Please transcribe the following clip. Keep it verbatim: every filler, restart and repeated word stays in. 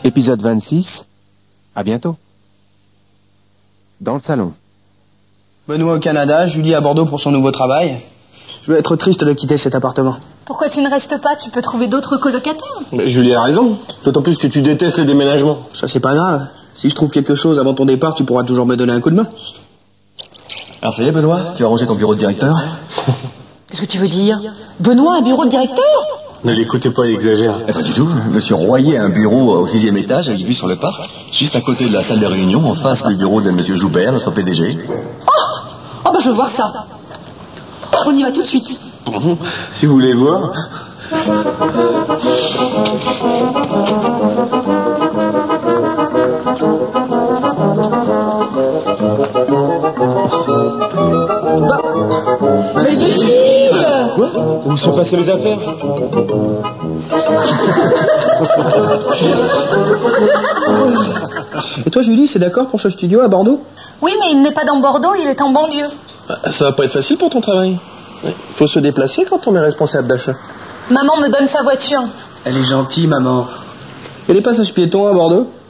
Épisode vingt-six. À bientôt. Dans le salon. Benoît au Canada, Julie à Bordeaux pour son nouveau travail. Je vais être triste de quitter cet appartement. Pourquoi tu ne restes pas? Tu peux trouver d'autres colocataires. Mais Julie a raison. D'autant plus que tu détestes les déménagements. Ça, c'est pas grave. Si je trouve quelque chose avant ton départ, tu pourras toujours me donner un coup de main. Alors ça y est, Benoît, tu as rangé ton bureau de directeur? Qu'est-ce que tu veux dire? Benoît, un bureau de directeur? Ne l'écoutez pas, il exagère. Eh, pas du tout. Monsieur Royer a un bureau au sixième étage, avec vue sur le parc, juste à côté de la salle de réunion, en face du bureau de Monsieur Joubert, notre P D G. Oh, oh bah je veux voir ça. On y va tout de suite. Si vous voulez voir. Mais Yves! Quoi? Où sont passées mes affaires? Et toi, Julie, c'est d'accord pour ce studio à Bordeaux? Oui, mais il n'est pas dans Bordeaux, il est en banlieue. Ça va pas être facile pour ton travail. Il faut se déplacer quand on est responsable d'achat. Maman me donne sa voiture. Elle est gentille, maman. Et les passages piétons à Bordeaux?